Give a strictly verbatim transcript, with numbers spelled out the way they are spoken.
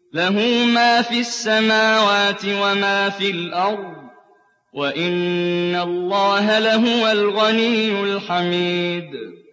لَهُ مَا فِي السَّمَاوَاتِ وَمَا فِي الْأَرْضِ ۗ وَإِنَّ اللَّهَ لَهُوَ الْغَنِيُّ الْحَمِيدُ